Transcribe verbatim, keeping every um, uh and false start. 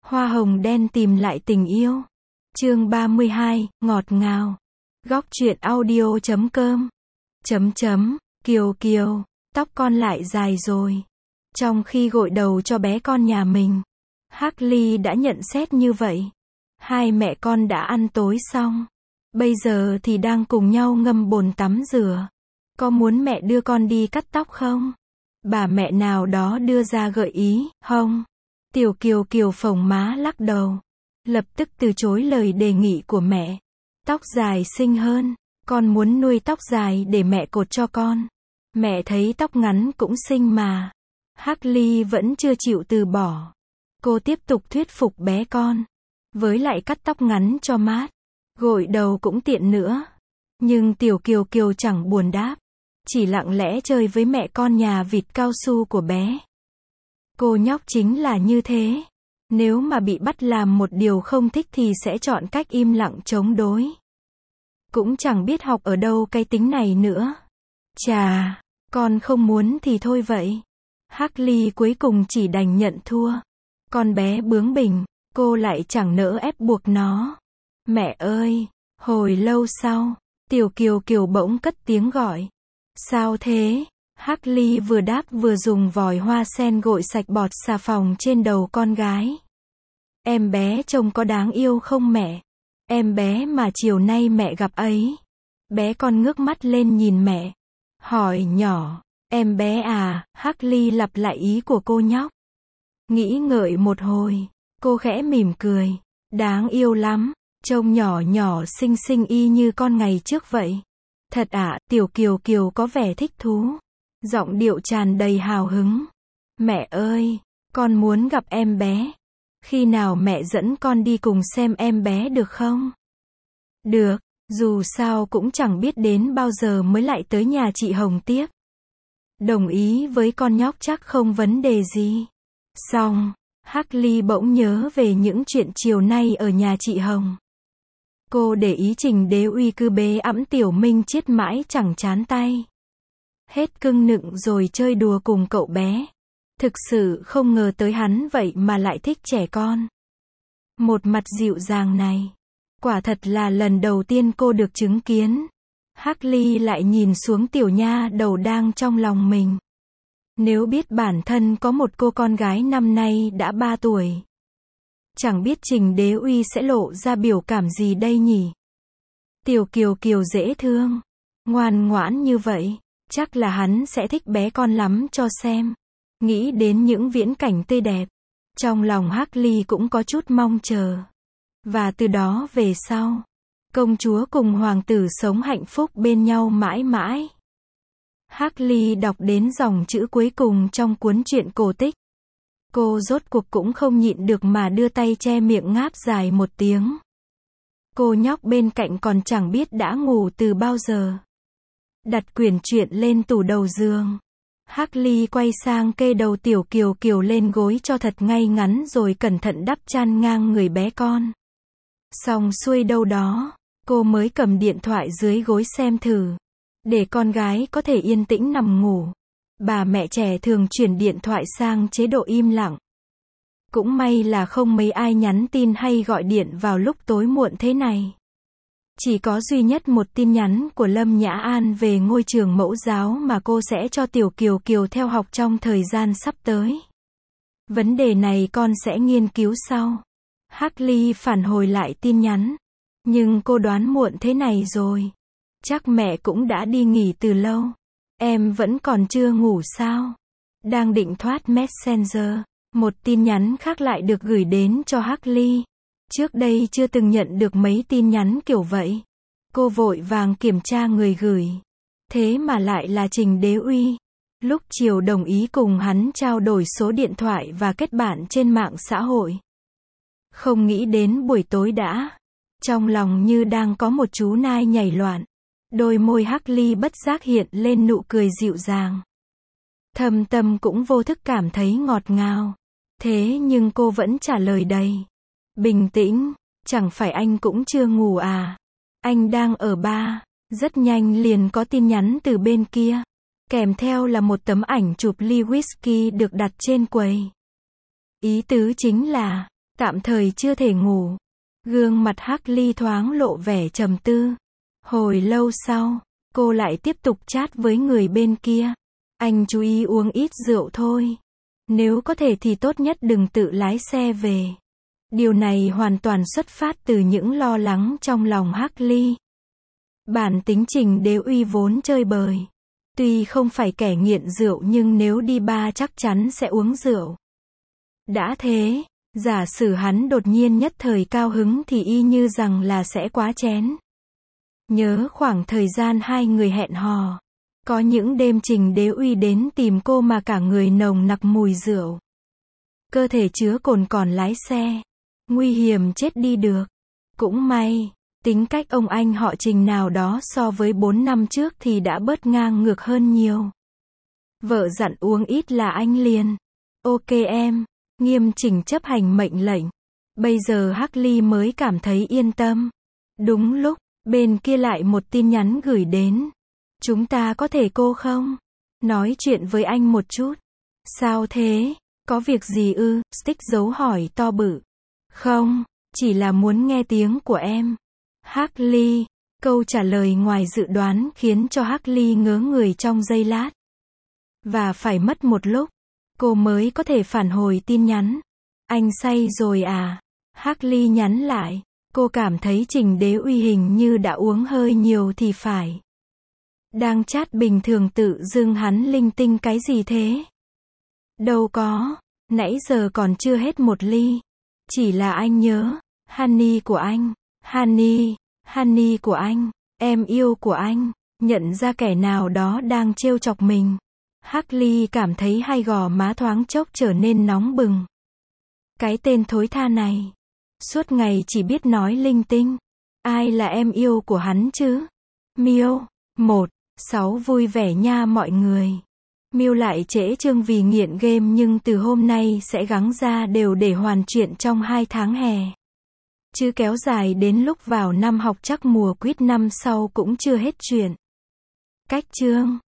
Hoa hồng đen tìm lại tình yêu. Chương ba mươi hai, ngọt ngào. Góc truyện audio chấm com. Chấm chấm, Kiều Kiều, tóc con lại dài rồi. Trong khi gội đầu cho bé con nhà mình, Hắc Ly đã nhận xét như vậy. Hai mẹ con đã ăn tối xong. Bây giờ thì đang cùng nhau ngâm bồn tắm rửa. Có muốn mẹ đưa con đi cắt tóc không? Bà mẹ nào đó đưa ra gợi ý, không? Tiểu Kiều Kiều phồng má lắc đầu. Lập tức từ chối lời đề nghị của mẹ. Tóc dài xinh hơn. Con muốn nuôi tóc dài để mẹ cột cho con. Mẹ thấy tóc ngắn cũng xinh mà. Hắc Ly vẫn chưa chịu từ bỏ. Cô tiếp tục thuyết phục bé con. Với lại cắt tóc ngắn cho mát. Gội đầu cũng tiện nữa. Nhưng Tiểu Kiều Kiều chẳng buồn đáp. Chỉ lặng lẽ chơi với mẹ con nhà vịt cao su của bé. Cô nhóc chính là như thế. Nếu mà bị bắt làm một điều không thích thì sẽ chọn cách im lặng chống đối. Cũng chẳng biết học ở đâu cái tính này nữa. Chà, con không muốn thì thôi vậy. Hắc Ly cuối cùng chỉ đành nhận thua. Con bé bướng bỉnh, cô lại chẳng nỡ ép buộc nó. Mẹ ơi, hồi lâu sau, Tiểu Kiều Kiều bỗng cất tiếng gọi. Sao thế? Hắc Ly vừa đáp vừa dùng vòi hoa sen gội sạch bọt xà phòng trên đầu con gái. Em bé trông có đáng yêu không mẹ? Em bé mà chiều nay mẹ gặp ấy. Bé con ngước mắt lên nhìn mẹ. Hỏi nhỏ, em bé à? Hắc Ly lặp lại ý của cô nhóc. Nghĩ ngợi một hồi, cô khẽ mỉm cười. Đáng yêu lắm, trông nhỏ nhỏ xinh xinh y như con ngày trước vậy. Thật ạ, à, Tiểu Kiều Kiều có vẻ thích thú. Giọng điệu tràn đầy hào hứng. Mẹ ơi, con muốn gặp em bé. Khi nào mẹ dẫn con đi cùng xem em bé được không? Được, dù sao cũng chẳng biết đến bao giờ mới lại tới nhà chị Hồng tiếp. Đồng ý với con nhóc chắc không vấn đề gì. Xong, Hắc Ly bỗng nhớ về những chuyện chiều nay ở nhà chị Hồng. Cô để ý Trình Đế Uy cứ bế ẵm Tiểu Minh Chiết mãi chẳng chán tay. Hết cưng nựng rồi chơi đùa cùng cậu bé. Thực sự không ngờ tới hắn vậy mà lại thích trẻ con. Một mặt dịu dàng này. Quả thật là lần đầu tiên cô được chứng kiến. Hắc Ly lại nhìn xuống tiểu nha đầu đang trong lòng mình. Nếu biết bản thân có một cô con gái năm nay đã ba tuổi. Chẳng biết Trình Đế Uy sẽ lộ ra biểu cảm gì đây nhỉ? Tiểu Kiều Kiều dễ thương. Ngoan ngoãn như vậy. Chắc là hắn sẽ thích bé con lắm cho xem. Nghĩ đến những viễn cảnh tươi đẹp. Trong lòng Hắc Ly cũng có chút mong chờ. Và từ đó về sau, công chúa cùng hoàng tử sống hạnh phúc bên nhau mãi mãi. Hắc Ly đọc đến dòng chữ cuối cùng trong cuốn truyện cổ tích. Cô rốt cuộc cũng không nhịn được mà đưa tay che miệng ngáp dài một tiếng. Cô nhóc bên cạnh còn chẳng biết đã ngủ từ bao giờ. Đặt quyển truyện lên tủ đầu giường. Hắc Ly quay sang kê đầu Tiểu Kiều Kiều lên gối cho thật ngay ngắn rồi cẩn thận đắp chăn ngang người bé con. Xong xuôi đâu đó, cô mới cầm điện thoại dưới gối xem thử. Để con gái có thể yên tĩnh nằm ngủ. Bà mẹ trẻ thường chuyển điện thoại sang chế độ im lặng. Cũng may là không mấy ai nhắn tin hay gọi điện vào lúc tối muộn thế này. Chỉ có duy nhất một tin nhắn của Lâm Nhã An về ngôi trường mẫu giáo mà cô sẽ cho Tiểu Kiều Kiều theo học trong thời gian sắp tới. Vấn đề này con sẽ nghiên cứu sau. Hắc Ly phản hồi lại tin nhắn. Nhưng cô đoán muộn thế này rồi. Chắc mẹ cũng đã đi nghỉ từ lâu. Em vẫn còn chưa ngủ sao? Đang định thoát Messenger. Một tin nhắn khác lại được gửi đến cho Hắc Ly. Trước đây chưa từng nhận được mấy tin nhắn kiểu vậy. Cô vội vàng kiểm tra người gửi. Thế mà lại là Trình Đế Uy. Lúc chiều đồng ý cùng hắn trao đổi số điện thoại và kết bạn trên mạng xã hội. Không nghĩ đến buổi tối đã. Trong lòng như đang có một chú nai nhảy loạn. Đôi môi Hắc Ly bất giác hiện lên nụ cười dịu dàng. Thâm tâm cũng vô thức cảm thấy ngọt ngào. Thế nhưng cô vẫn trả lời đầy bình tĩnh, chẳng phải anh cũng chưa ngủ à? Anh đang ở ba. Rất nhanh liền có tin nhắn từ bên kia. Kèm theo là một tấm ảnh chụp ly whisky được đặt trên quầy. Ý tứ chính là, Tạm thời chưa thể ngủ. Gương mặt Hắc Ly thoáng lộ vẻ trầm tư. Hồi lâu sau, cô lại tiếp tục chat với người bên kia. Anh chú ý uống ít rượu thôi. Nếu có thể thì tốt nhất đừng tự lái xe về. Điều này hoàn toàn xuất phát từ những lo lắng trong lòng Hắc Ly. Bản tính Trình Đế Uy vốn chơi bời. Tuy không phải kẻ nghiện rượu nhưng nếu đi bar chắc chắn sẽ uống rượu. Đã thế, giả sử hắn đột nhiên nhất thời cao hứng thì y như rằng là sẽ quá chén. Nhớ khoảng thời gian hai người hẹn hò. Có những đêm Trình Đế Uy đến tìm cô mà cả người nồng nặc mùi rượu. Cơ thể chứa cồn còn lái xe. Nguy hiểm chết đi được. Cũng may, tính cách ông anh họ Trình nào đó so với bốn năm trước thì đã bớt ngang ngược hơn nhiều. Vợ dặn uống ít là anh liền. Ok em, nghiêm chỉnh chấp hành mệnh lệnh. Bây giờ Hắc Ly mới cảm thấy yên tâm. Đúng lúc, bên kia lại một tin nhắn gửi đến. Chúng ta có thể cô không? Nói chuyện với anh một chút. Sao thế? Có việc gì ư? Stick dấu hỏi to bự. Không, chỉ là muốn nghe tiếng của em. Hắc Ly. Câu trả lời ngoài dự đoán khiến cho Hắc Ly ngớ người trong giây lát. Và phải mất một lúc, cô mới có thể phản hồi tin nhắn. Anh say rồi à? Hắc Ly nhắn lại. Cô cảm thấy Trình Đế Uy hình như đã uống hơi nhiều thì phải. Đang chat bình thường tự dưng hắn linh tinh cái gì thế? Đâu có, nãy giờ còn chưa hết một ly. Chỉ là anh nhớ, Honey của anh, Honey, Honey của anh, em yêu của anh, nhận ra kẻ nào đó đang trêu chọc mình. Hắc Ly cảm thấy hai gò má thoáng chốc trở nên nóng bừng. Cái tên thối tha này, suốt ngày chỉ biết nói linh tinh. Ai là em yêu của hắn chứ? Miêu, một, sáu vui vẻ nha mọi người. Miêu lại trễ chương vì nghiện game nhưng từ hôm nay sẽ gắng ra đều để hoàn chuyện trong hai tháng hè. Chứ kéo dài đến lúc vào năm học chắc mùa quýt năm sau cũng chưa hết chuyện. Cách chương